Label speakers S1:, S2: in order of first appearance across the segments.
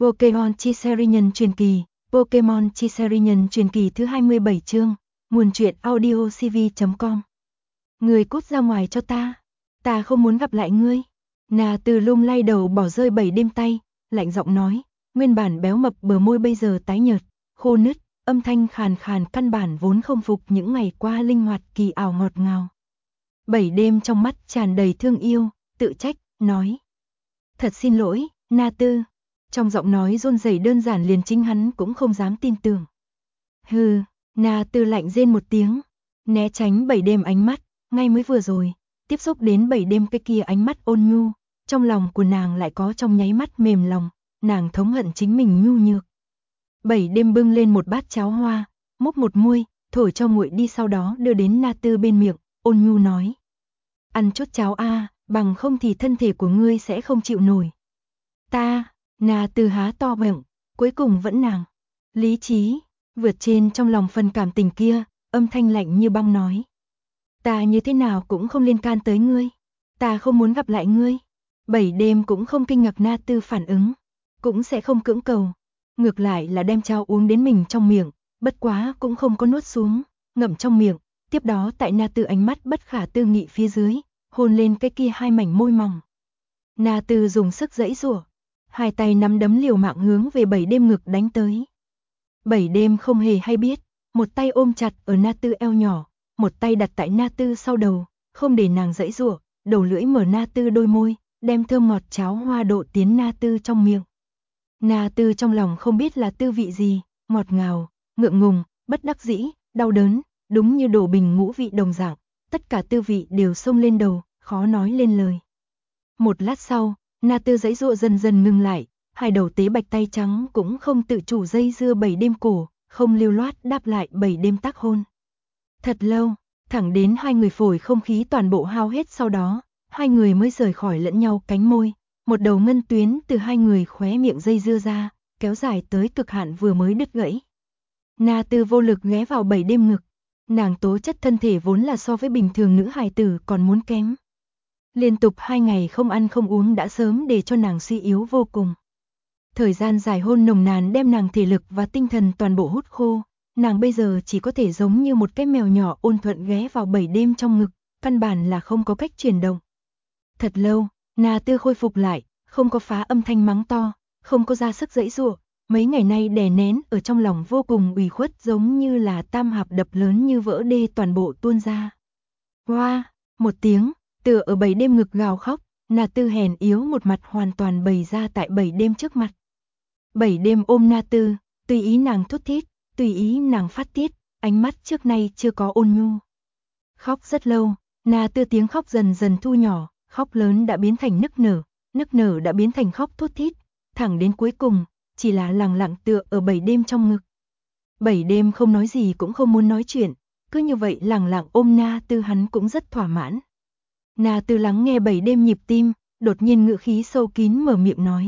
S1: Pokémon Chi Nhân truyền kỳ, Pokémon Chi Nhân truyền kỳ thứ 27 chương, nguồn truyện audio cv.com. Ngươi cút ra ngoài cho ta không muốn gặp lại ngươi. Na Từ lung lay đầu bỏ rơi 7 đêm tay, lạnh giọng nói, nguyên bản béo mập bờ môi bây giờ tái nhợt, khô nứt, âm thanh khàn khàn căn bản vốn không phục những ngày qua linh hoạt kỳ ảo ngọt ngào. 7 đêm trong mắt tràn đầy thương yêu, tự trách, nói. Thật xin lỗi, Na Tư. Trong giọng nói run rẩy đơn giản liền chính hắn cũng không dám tin tưởng. Hừ, Na Tư lạnh rên một tiếng, né tránh 7 đêm ánh mắt, ngay mới vừa rồi, tiếp xúc đến 7 đêm cái kia ánh mắt ôn nhu, trong lòng của nàng lại có trong nháy mắt mềm lòng, nàng thống hận chính mình nhu nhược. 7 đêm bưng lên một bát cháo hoa, múc một muôi, thổi cho nguội đi sau đó đưa đến Na Tư bên miệng, ôn nhu nói. Ăn chút cháo a, bằng không thì thân thể của ngươi sẽ không chịu nổi. Na Tư há to miệng, cuối cùng vẫn nàng. Lý trí, vượt trên trong lòng phần cảm tình kia, âm thanh lạnh như băng nói. Ta như thế nào cũng không liên can tới ngươi. Ta không muốn gặp lại ngươi. 7 đêm cũng không kinh ngạc Na Tư phản ứng, cũng sẽ không cưỡng cầu. Ngược lại là đem cháo uống đến mình trong miệng, bất quá cũng không có nuốt xuống, ngậm trong miệng. Tiếp đó tại Na Tư ánh mắt bất khả tư nghị phía dưới, hôn lên cái kia hai mảnh môi mỏng. Na Tư dùng sức giãy giụa, hai tay nắm đấm liều mạng hướng về 7 đêm ngực đánh tới. 7 đêm không hề hay biết, một tay ôm chặt ở Na Tư eo nhỏ, một tay đặt tại Na Tư sau đầu, không để nàng giãy giụa, đầu lưỡi mở Na Tư đôi môi, đem thơm ngọt cháo hoa độ tiến Na Tư trong miệng. Na Tư trong lòng không biết là tư vị gì, ngọt ngào, ngượng ngùng, bất đắc dĩ, đau đớn, đúng như đổ bình ngũ vị đồng dạng, tất cả tư vị đều xông lên đầu, khó nói lên lời. Một lát sau, Na Tư giãy giụa dần dần ngừng lại, hai đầu tế bạch tay trắng cũng không tự chủ dây dưa 7 đêm cổ, không lưu loát đáp lại 7 đêm tác hôn. Thật lâu, thẳng đến hai người phổi không khí toàn bộ hao hết sau đó, hai người mới rời khỏi lẫn nhau cánh môi, một đầu ngân tuyến từ hai người khóe miệng dây dưa ra, kéo dài tới cực hạn vừa mới đứt gãy. Na Tư vô lực ghé vào 7 đêm ngực, nàng tố chất thân thể vốn là so với bình thường nữ hài tử còn muốn kém. Liên tục 2 ngày không ăn không uống đã sớm để cho nàng suy yếu vô cùng. Thời gian dài hôn nồng nàn đem nàng thể lực và tinh thần toàn bộ hút khô, nàng bây giờ chỉ có thể giống như một cái mèo nhỏ ôn thuận ghé vào 7 đêm trong ngực, căn bản là không có cách chuyển động. Thật lâu, Na Tư khôi phục lại, không có phá âm thanh mắng to, không có ra sức giãy giụa, mấy ngày nay đè nén ở trong lòng vô cùng ủy khuất giống như là tam hạp đập lớn như vỡ đê toàn bộ tuôn ra. Hoa, một tiếng, tựa ở 7 đêm ngực gào khóc, Na Tư hèn yếu một mặt hoàn toàn bày ra tại 7 đêm trước mặt. 7 đêm ôm Na Tư, tùy ý nàng thút thít, tùy ý nàng phát tiết, ánh mắt trước nay chưa có ôn nhu. Khóc rất lâu, Na Tư tiếng khóc dần dần thu nhỏ, khóc lớn đã biến thành nức nở đã biến thành khóc thút thít, thẳng đến cuối cùng, chỉ là lặng lặng tựa ở 7 đêm trong ngực. 7 đêm không nói gì cũng không muốn nói chuyện, cứ như vậy lặng lặng ôm Na Tư hắn cũng rất thỏa mãn. Na Tư lắng nghe 7 đêm nhịp tim, đột nhiên ngữ khí sâu kín mở miệng nói.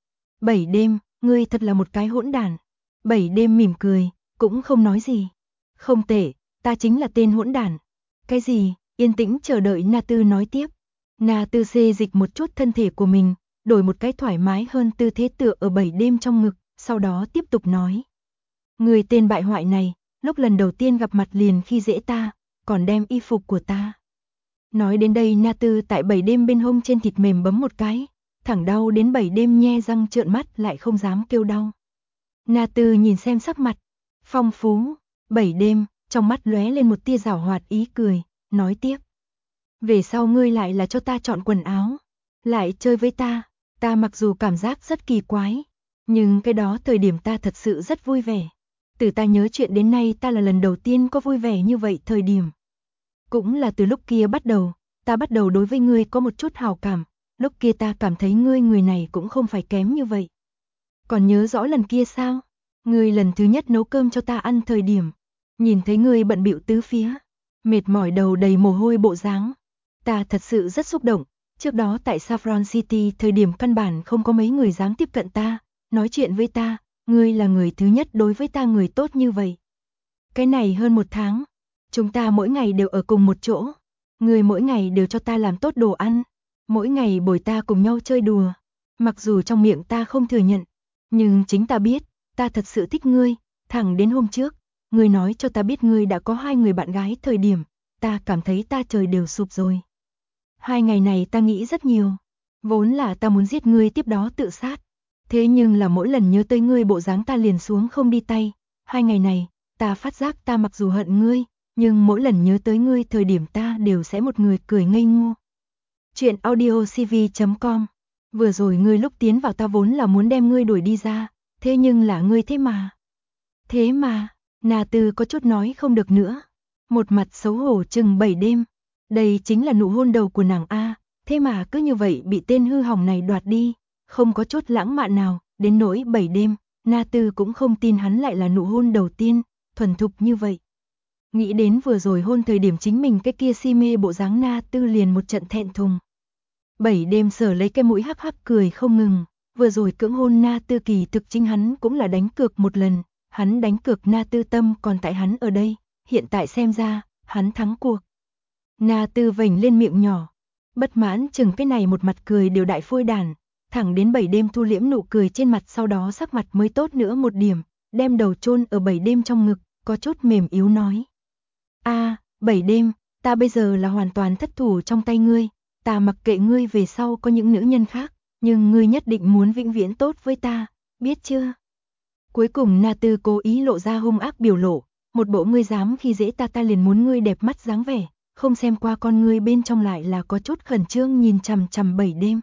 S1: 7 đêm, ngươi thật là một cái hỗn đản. 7 đêm mỉm cười, cũng không nói gì. Không tệ, ta chính là tên hỗn đản. Cái gì? Yên tĩnh chờ đợi Na Tư nói tiếp. Na Tư xê dịch một chút thân thể của mình, đổi một cái thoải mái hơn tư thế tựa ở 7 đêm trong ngực, sau đó tiếp tục nói. Người tên bại hoại này, lúc lần đầu tiên gặp mặt liền khi dễ ta, còn đem y phục của ta. Nói đến đây Na Tư tại 7 đêm bên hông trên thịt mềm bấm một cái, thẳng đau đến 7 đêm nhe răng trợn mắt lại không dám kêu đau. Na Tư nhìn xem sắc mặt, phong phú, 7 đêm, trong mắt lóe lên một tia giảo hoạt ý cười, nói tiếp. Về sau ngươi lại là cho ta chọn quần áo, lại chơi với ta mặc dù cảm giác rất kỳ quái, nhưng cái đó thời điểm ta thật sự rất vui vẻ. Từ ta nhớ chuyện đến nay ta là lần đầu tiên có vui vẻ như vậy thời điểm. Cũng là từ lúc kia bắt đầu, ta bắt đầu đối với ngươi có một chút hào cảm, lúc kia ta cảm thấy ngươi người này cũng không phải kém như vậy. Còn nhớ rõ lần kia sao? Ngươi lần thứ nhất nấu cơm cho ta ăn thời điểm, nhìn thấy ngươi bận bịu tứ phía, mệt mỏi đầu đầy mồ hôi bộ dáng. Ta thật sự rất xúc động, trước đó tại Saffron City thời điểm căn bản không có mấy người dám tiếp cận ta, nói chuyện với ta, ngươi là người thứ nhất đối với ta người tốt như vậy. Cái này hơn 1 tháng, chúng ta mỗi ngày đều ở cùng một chỗ, ngươi mỗi ngày đều cho ta làm tốt đồ ăn, mỗi ngày bồi ta cùng nhau chơi đùa, mặc dù trong miệng ta không thừa nhận, Nhưng chính ta biết, ta thật sự thích ngươi, thẳng đến hôm trước, ngươi nói cho ta biết ngươi đã có 2 người bạn gái thời điểm, ta cảm thấy ta trời đều sụp rồi. 2 ngày này ta nghĩ rất nhiều, vốn là ta muốn giết ngươi tiếp đó tự sát. Thế nhưng là mỗi lần nhớ tới ngươi bộ dáng ta liền xuống không đi tay, 2 ngày này, ta phát giác ta mặc dù hận ngươi, nhưng mỗi lần nhớ tới ngươi thời điểm ta đều sẽ một người cười ngây ngô. Chuyện audiocv.com. Vừa rồi ngươi lúc tiến vào ta vốn là muốn đem ngươi đuổi đi ra, thế nhưng là ngươi thế mà, Na Tư có chút nói không được nữa. Một mặt xấu hổ chừng 7 đêm. Đây chính là nụ hôn đầu của nàng A, thế mà cứ như vậy bị tên hư hỏng này đoạt đi, không có chút lãng mạn nào, đến nỗi 7 đêm, Na Tư cũng không tin hắn lại là nụ hôn đầu tiên, thuần thục như vậy. Nghĩ đến vừa rồi hôn thời điểm chính mình cái kia si mê bộ dáng Na Tư liền một trận thẹn thùng. 7 đêm sở lấy cái mũi hắc hắc cười không ngừng, vừa rồi cưỡng hôn Na Tư kỳ thực chính hắn cũng là đánh cược một lần, hắn đánh cược Na Tư tâm còn tại hắn ở đây, hiện tại xem ra, hắn thắng cuộc. Na Tư vểnh lên miệng nhỏ, bất mãn chừng cái này một mặt cười đều đại phôi đản, thẳng đến 7 đêm thu liễm nụ cười trên mặt sau đó sắc mặt mới tốt nữa một điểm, đem đầu chôn ở 7 đêm trong ngực, có chút mềm yếu nói. 7 đêm, ta bây giờ là hoàn toàn thất thủ trong tay ngươi, ta mặc kệ ngươi về sau có những nữ nhân khác, nhưng ngươi nhất định muốn vĩnh viễn tốt với ta, biết chưa? Cuối cùng Na Tư cố ý lộ ra hung ác biểu lộ, một bộ ngươi dám khi dễ ta liền muốn ngươi đẹp mắt dáng vẻ, không xem qua con ngươi bên trong lại là có chút khẩn trương nhìn chằm chằm 7 đêm.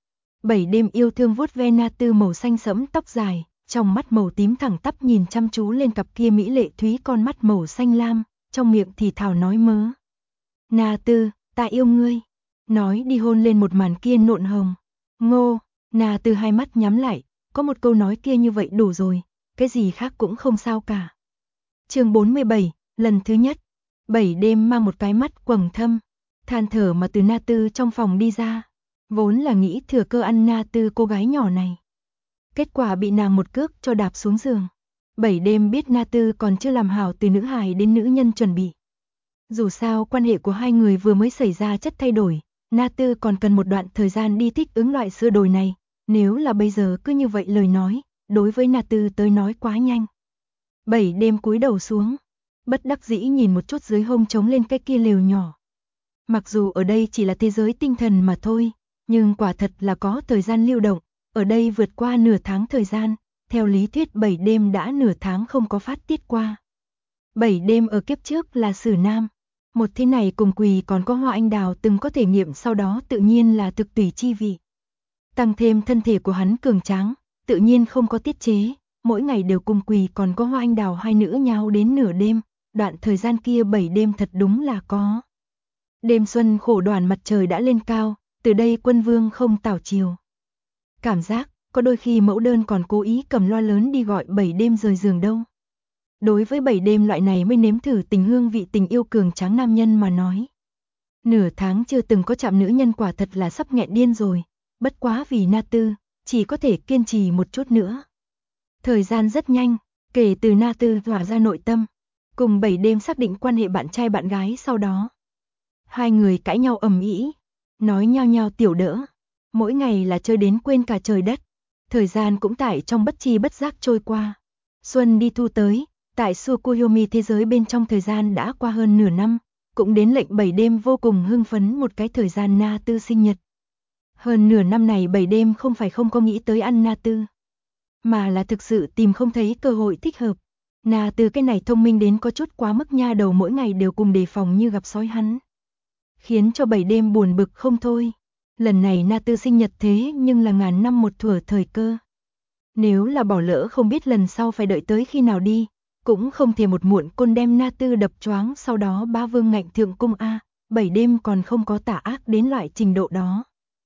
S1: 7 đêm yêu thương vuốt ve Na Tư màu xanh sẫm tóc dài, trong mắt màu tím thẳng tắp nhìn chăm chú lên cặp kia mỹ lệ thúy con mắt màu xanh lam, trong miệng thì thào nói mớ. Na Tư, ta yêu ngươi. Nói đi hôn lên một màn kia nộn hồng. Ngô, Na Tư hai mắt nhắm lại, có một câu nói kia như vậy đủ rồi, cái gì khác cũng không sao cả. Chương 47, lần thứ nhất. 7 đêm mang một cái mắt quầng thâm, than thở mà từ Na Tư trong phòng đi ra, vốn là nghĩ thừa cơ ăn Na Tư cô gái nhỏ này. Kết quả bị nàng một cước cho đạp xuống giường. 7 đêm biết Na Tư còn chưa làm hảo từ nữ hài đến nữ nhân chuẩn bị. Dù sao quan hệ của hai người vừa mới xảy ra chất thay đổi, Na Tư còn cần một đoạn thời gian đi thích ứng loại sửa đổi này, nếu là bây giờ cứ như vậy lời nói, đối với Na Tư tới nói quá nhanh. 7 đêm cúi đầu xuống, bất đắc dĩ nhìn một chút dưới hông trống lên cái kia lều nhỏ. Mặc dù ở đây chỉ là thế giới tinh thần mà thôi, nhưng quả thật là có thời gian lưu động, ở đây vượt qua nửa tháng thời gian, theo lý thuyết 7 đêm đã nửa tháng không có phát tiết qua. 7 đêm ở kiếp trước là Sử Nam, một thế này cùng Quỳ còn có Hoa Anh Đào từng có thể nghiệm sau đó tự nhiên là thực tùy chi vị. Tăng thêm thân thể của hắn cường tráng, tự nhiên không có tiết chế, mỗi ngày đều cùng Quỳ còn có Hoa Anh Đào hai nữ nhau đến nửa đêm, đoạn thời gian kia 7 đêm thật đúng là có. Đêm xuân khổ đoàn mặt trời đã lên cao, từ đây quân vương không tảo chiều. Cảm giác, có đôi khi mẫu đơn còn cố ý cầm loa lớn đi gọi 7 đêm rời giường đâu. Đối với 7 đêm loại này mới nếm thử tình hương vị tình yêu cường tráng nam nhân mà nói. Nửa tháng chưa từng có chạm nữ nhân quả thật là sắp nghẹn điên rồi, bất quá vì Na Tư, chỉ có thể kiên trì một chút nữa. Thời gian rất nhanh, kể từ Na Tư tỏa ra nội tâm, cùng 7 đêm xác định quan hệ bạn trai bạn gái sau đó. Hai người cãi nhau ầm ĩ, nói nhau nhau tiểu đỡ, mỗi ngày là chơi đến quên cả trời đất, thời gian cũng tại trong bất chi bất giác trôi qua. Xuân đi thu tới, tại Tsukuyomi thế giới bên trong thời gian đã qua hơn nửa năm, cũng đến lệnh 7 đêm vô cùng hưng phấn một cái thời gian Na Tư sinh nhật. Hơn nửa năm này 7 đêm không phải không có nghĩ tới ăn Na Tư, mà là thực sự tìm không thấy cơ hội thích hợp. Na Tư cái này thông minh đến có chút quá mức nha đầu mỗi ngày đều cùng đề phòng như gặp sói hắn. Khiến cho 7 đêm buồn bực không thôi. Lần này Na Tư sinh nhật thế nhưng là ngàn năm một thuở thời cơ. Nếu là bỏ lỡ không biết lần sau phải đợi tới khi nào đi, cũng không thể một muộn côn đem Na Tư đập choáng sau đó bá vương ngạnh thượng cung A, 7 đêm còn không có tà ác đến loại trình độ đó.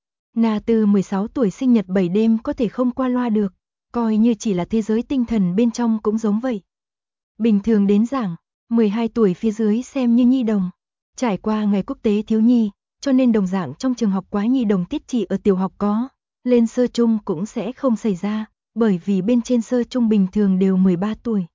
S1: Na Tư 16 tuổi sinh nhật 7 đêm có thể không qua loa được, coi như chỉ là thế giới tinh thần bên trong cũng giống vậy. Bình thường đến giảng, 12 tuổi phía dưới xem như nhi đồng, trải qua ngày quốc tế thiếu nhi, cho nên đồng dạng trong trường học quá nhi đồng tiết chỉ ở tiểu học có, lên sơ trung cũng sẽ không xảy ra, bởi vì bên trên sơ trung bình thường đều 13 tuổi.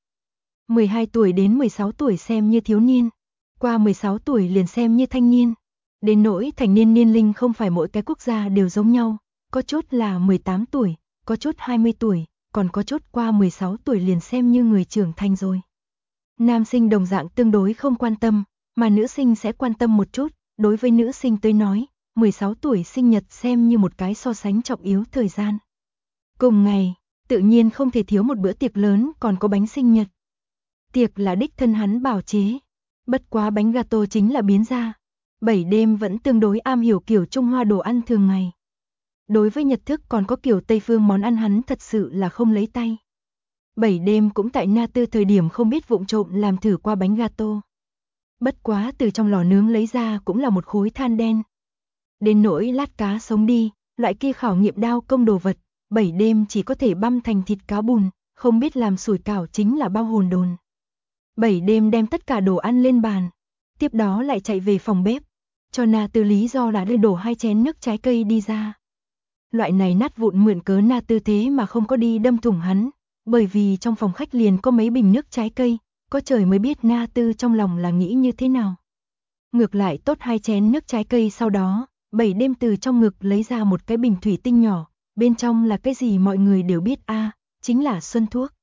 S1: 12 tuổi đến 16 tuổi xem như thiếu niên, qua 16 tuổi liền xem như thanh niên. Đến nỗi thành niên niên linh không phải mỗi cái quốc gia đều giống nhau, có chút là 18 tuổi, có chút 20 tuổi, còn có chút qua 16 tuổi liền xem như người trưởng thành rồi. Nam sinh đồng dạng tương đối không quan tâm, mà nữ sinh sẽ quan tâm một chút, đối với nữ sinh tới nói, 16 tuổi sinh nhật xem như một cái so sánh trọng yếu thời gian. Cùng ngày, tự nhiên không thể thiếu một bữa tiệc lớn còn có bánh sinh nhật. Tiệc là đích thân hắn bảo chế, bất quá bánh gato chính là biến ra. 7 đêm vẫn tương đối am hiểu kiểu Trung Hoa đồ ăn thường ngày. Đối với nhật thức còn có kiểu Tây phương món ăn hắn thật sự là không lấy tay. 7 đêm cũng tại Na Tư thời điểm không biết vụng trộm làm thử qua bánh gato. Bất quá từ trong lò nướng lấy ra cũng là một khối than đen. Đến nỗi lát cá sống đi, loại kia khảo nghiệm đao công đồ vật, 7 đêm chỉ có thể băm thành thịt cá bùn, không biết làm sủi cảo chính là bao hồn đồn. 7 đêm đem tất cả đồ ăn lên bàn, tiếp đó lại chạy về phòng bếp, cho Na Tư lý do là đưa đổ 2 chén nước trái cây đi ra. Loại này nát vụn mượn cớ Na Tư thế mà không có đi đâm thủng hắn, bởi vì trong phòng khách liền có mấy bình nước trái cây, có trời mới biết Na Tư trong lòng là nghĩ như thế nào. Ngược lại tốt 2 chén nước trái cây sau đó, 7 đêm từ trong ngực lấy ra một cái bình thủy tinh nhỏ, bên trong là cái gì mọi người đều biết chính là xuân thuốc.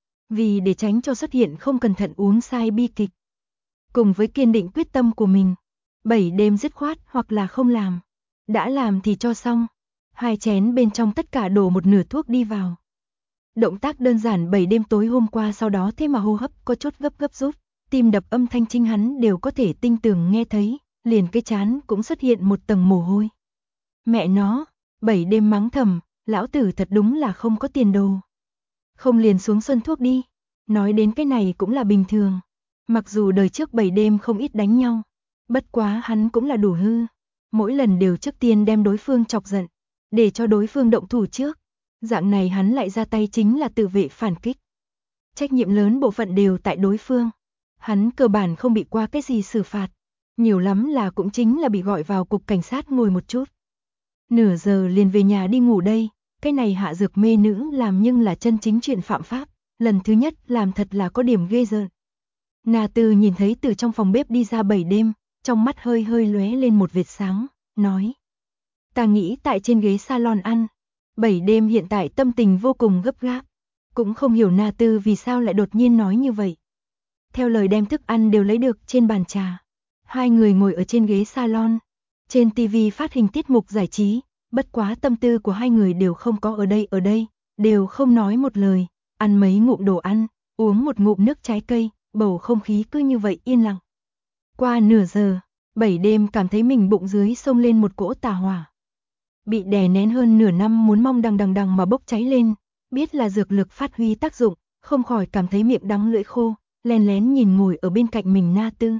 S1: Vì để tránh cho xuất hiện không cẩn thận uống sai bi kịch. Cùng với kiên định quyết tâm của mình, 7 đêm dứt khoát hoặc là không làm. Đã làm thì cho xong. 2 chén bên trong tất cả đổ một nửa thuốc đi vào. Động tác đơn giản 7 đêm tối hôm qua sau đó thế mà hô hấp có chút gấp rút, tim đập âm thanh chính hắn đều có thể tinh tường nghe thấy, liền cái trán cũng xuất hiện một tầng mồ hôi. Mẹ nó, 7 đêm mắng thầm, lão tử thật đúng là không có tiền đồ. Không liền xuống xuân thuốc đi, nói đến cái này cũng là bình thường. Mặc dù đời trước 7 đêm không ít đánh nhau, bất quá hắn cũng là đủ hư. Mỗi lần đều trước tiên đem đối phương chọc giận, để cho đối phương động thủ trước. Dạng này hắn lại ra tay chính là tự vệ phản kích. Trách nhiệm lớn bộ phận đều tại đối phương. Hắn cơ bản không bị qua cái gì xử phạt. Nhiều lắm là cũng chính là bị gọi vào cục cảnh sát ngồi một chút. Nửa giờ liền về nhà đi ngủ đây. Cái này hạ dược mê nữ làm nhưng là chân chính chuyện phạm pháp. Lần thứ nhất làm thật là có điểm ghê rợn. Na Tư nhìn thấy từ trong phòng bếp đi ra 7 đêm, trong mắt hơi lóe lên một vệt sáng, nói. Ta nghĩ tại trên ghế salon ăn. 7 đêm hiện tại tâm tình vô cùng gấp gáp. Cũng không hiểu Na Tư vì sao lại đột nhiên nói như vậy. Theo lời đem thức ăn đều lấy được trên bàn trà. Hai người ngồi ở trên ghế salon. Trên TV phát hình tiết mục giải trí. Bất quá tâm tư của hai người đều không có ở đây. Đều không nói một lời. Ăn mấy ngụm đồ ăn. Uống một ngụm nước trái cây. Bầu không khí cứ như vậy yên lặng. Qua nửa giờ. 7 đêm cảm thấy mình bụng dưới xông lên một cỗ tà hỏa. Bị đè nén hơn nửa năm muốn mong đằng mà bốc cháy lên. Biết là dược lực phát huy tác dụng. Không khỏi cảm thấy miệng đắng lưỡi khô. Lén lén nhìn ngồi ở bên cạnh mình Na Tư.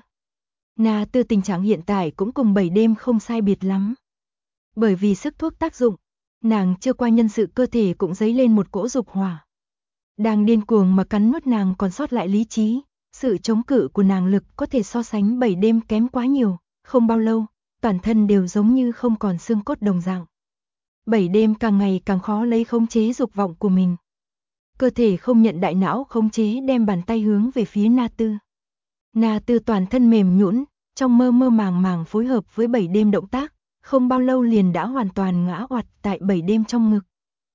S1: Na Tư tình trạng hiện tại cũng cùng 7 đêm không sai biệt lắm. Bởi vì sức thuốc tác dụng, nàng chưa qua nhân sự cơ thể cũng dấy lên một cỗ dục hỏa. Đang điên cuồng mà cắn nuốt nàng còn sót lại lý trí, sự chống cự của nàng lực có thể so sánh 7 đêm kém quá nhiều, không bao lâu, toàn thân đều giống như không còn xương cốt đồng dạng. 7 đêm càng ngày càng khó lấy khống chế dục vọng của mình. Cơ thể không nhận đại não khống chế đem bàn tay hướng về phía Na Tư. Na Tư toàn thân mềm nhũn, trong mơ màng phối hợp với 7 đêm động tác, không bao lâu liền đã hoàn toàn ngã oặt tại 7 đêm trong ngực.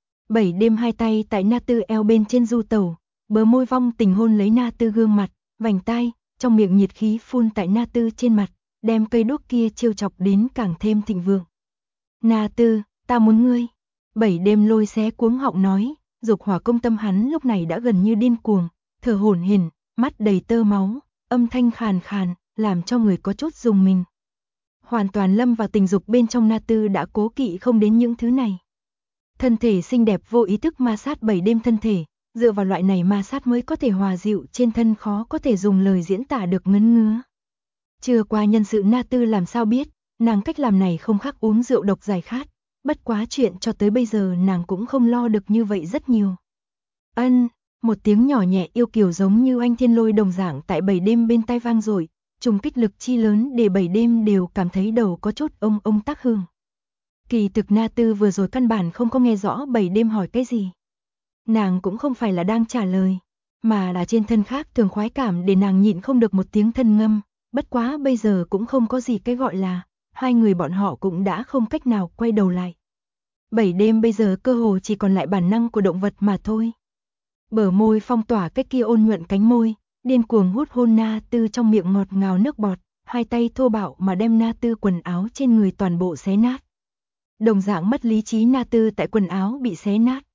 S1: 7 đêm hai tay tại Na Tư eo bên trên du tẩu, bờ môi vong tình hôn lấy Na Tư gương mặt, vành tai, trong miệng nhiệt khí phun tại Na Tư trên mặt, đem cây đuốc kia trêu chọc đến càng thêm thịnh vượng. Na Tư, ta muốn ngươi. 7 đêm lôi xé cuống họng nói, dục hỏa công tâm hắn lúc này đã gần như điên cuồng, thở hổn hển, mắt đầy tơ máu, âm thanh khàn khàn, làm cho người có chút rùng mình. Hoàn toàn lâm vào tình dục bên trong Na Tư đã cố kỵ không đến những thứ này. Thân thể xinh đẹp vô ý thức ma sát 7 đêm thân thể, dựa vào loại này ma sát mới có thể hòa dịu trên thân khó có thể dùng lời diễn tả được ngấn ngứa. Chưa qua nhân sự Na Tư làm sao biết, nàng cách làm này không khác uống rượu độc giải khát, bất quá chuyện cho tới bây giờ nàng cũng không lo được như vậy rất nhiều. Ân, một tiếng nhỏ nhẹ yêu kiều giống như anh thiên lôi đồng dạng tại 7 đêm bên tai vang rồi, trùng kích lực chi lớn để 7 đêm đều cảm thấy đầu có chút ông tác hương. Kỳ thực Na Tư vừa rồi căn bản không có nghe rõ 7 đêm hỏi cái gì. Nàng cũng không phải là đang trả lời, mà là trên thân khác thường khoái cảm để nàng nhịn không được một tiếng thân ngâm, bất quá bây giờ cũng không có gì cái gọi là, hai người bọn họ cũng đã không cách nào quay đầu lại. 7 đêm bây giờ cơ hồ chỉ còn lại bản năng của động vật mà thôi, Bờ môi phong tỏa cái kia ôn nhuận cánh môi, điên cuồng hút hôn Na Tư trong miệng ngọt ngào nước bọt, hai tay thô bạo mà đem Na Tư quần áo trên người toàn bộ xé nát. Đồng dạng mất lý trí Na Tư tại quần áo bị xé nát.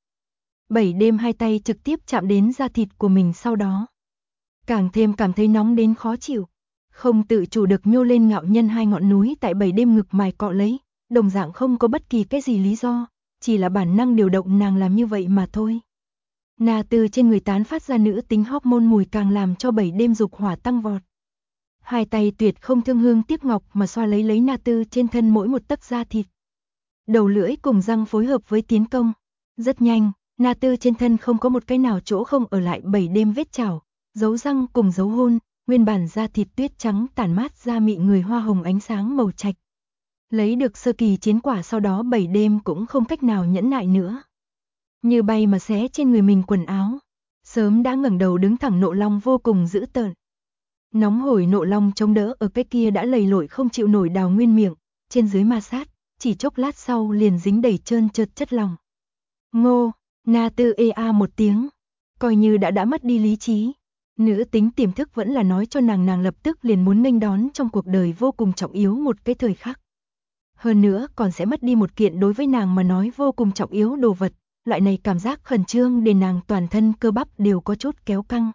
S1: 7 đêm hai tay trực tiếp chạm đến da thịt của mình sau đó. Càng thêm cảm thấy nóng đến khó chịu. Không tự chủ được nhô lên ngạo nhân hai ngọn núi tại 7 đêm ngực mài cọ lấy, đồng dạng không có bất kỳ cái gì lý do, chỉ là bản năng điều động nàng làm như vậy mà thôi. Na Tư trên người tán phát ra nữ tính hormone mùi càng làm cho 7 đêm dục hỏa tăng vọt. Hai tay tuyệt không thương hương tiếc ngọc mà xoa lấy Na Tư trên thân mỗi một tấc da thịt. Đầu lưỡi cùng răng phối hợp với tiến công. Rất nhanh, Na Tư trên thân không có một cái nào chỗ không ở lại 7 đêm vết chảo, dấu răng cùng dấu hôn, nguyên bản da thịt tuyết trắng tản mát ra mị người hoa hồng ánh sáng màu trạch. Lấy được sơ kỳ chiến quả sau đó 7 đêm cũng không cách nào nhẫn nại nữa. Như bay mà xé trên người mình quần áo. Sớm đã ngẩng đầu đứng thẳng Nộ Long vô cùng dữ tợn. Nóng hổi Nộ Long chống đỡ ở cái kia đã lầy lội không chịu nổi Đào Nguyên miệng, trên dưới ma sát, chỉ chốc lát sau liền dính đầy trơn trượt chất lòng. Ngô, Na Tư một tiếng, coi như đã mất đi lý trí. Nữ tính tiềm thức vẫn là nói cho nàng lập tức liền muốn nghênh đón trong cuộc đời vô cùng trọng yếu một cái thời khắc. Hơn nữa còn sẽ mất đi một kiện đối với nàng mà nói vô cùng trọng yếu đồ vật, loại này cảm giác khẩn trương để nàng toàn thân cơ bắp đều có chút kéo căng.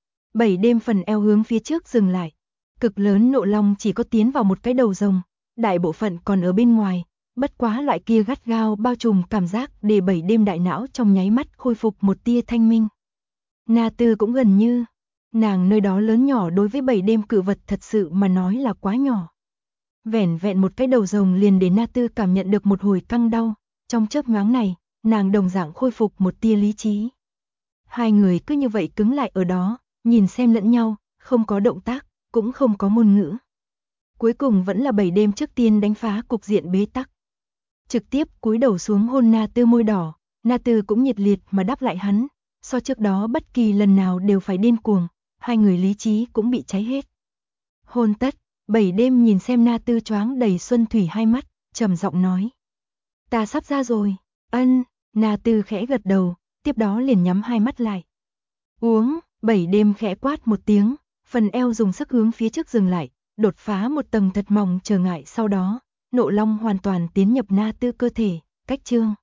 S1: 7 đêm phần eo hướng phía trước dừng lại, cực lớn Nộ Long chỉ có tiến vào một cái đầu rồng, đại bộ phận còn ở bên ngoài, bất quá loại kia gắt gao bao trùm cảm giác để 7 đêm đại não trong nháy mắt khôi phục một tia thanh minh. Na Tư cũng gần như, nàng nơi đó lớn nhỏ đối với 7 đêm cự vật thật sự mà nói là quá nhỏ. Vẻn vẹn một cái đầu rồng liền để Na Tư cảm nhận được một hồi căng đau, trong chớp nhoáng này, nàng đồng dạng khôi phục một tia lý trí. Hai người cứ như vậy cứng lại ở đó, nhìn xem lẫn nhau, không có động tác, cũng không có ngôn ngữ. Cuối cùng vẫn là 7 đêm trước tiên đánh phá cục diện bế tắc. Trực tiếp cúi đầu xuống hôn Na Tư môi đỏ, Na Tư cũng nhiệt liệt mà đáp lại hắn, so trước đó bất kỳ lần nào đều phải điên cuồng, hai người lý trí cũng bị cháy hết. Hôn tất, 7 đêm nhìn xem Na Tư choáng đầy xuân thủy hai mắt, trầm giọng nói. Ta sắp ra rồi, ân, Na Tư khẽ gật đầu, tiếp đó liền nhắm hai mắt lại. Uống, 7 đêm khẽ quát một tiếng, phần eo dùng sức hướng phía trước dừng lại, đột phá một tầng thật mỏng trở ngại sau đó, Nộ Long hoàn toàn tiến nhập Na Tư cơ thể, cách chương.